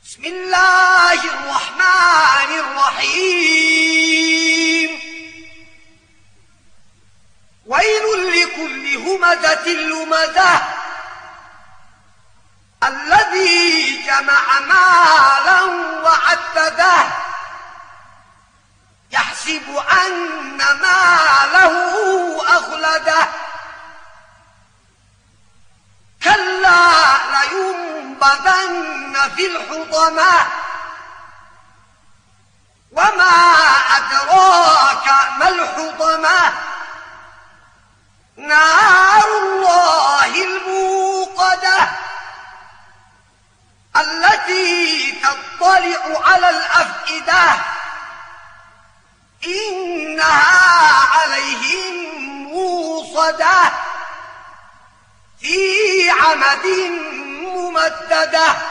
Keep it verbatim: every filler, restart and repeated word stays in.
بسم الله الرحمن الرحيم ويل لكل همزة لمزة الذي جمع مالا وعدده يحسب أن ماله أخلده كلا لينبذن في الحطمة وما أدراك ما الحطمة نار الله الموقدة التي تطلع على الأفئدة إنها عليهم موصدة في عمد ممددة.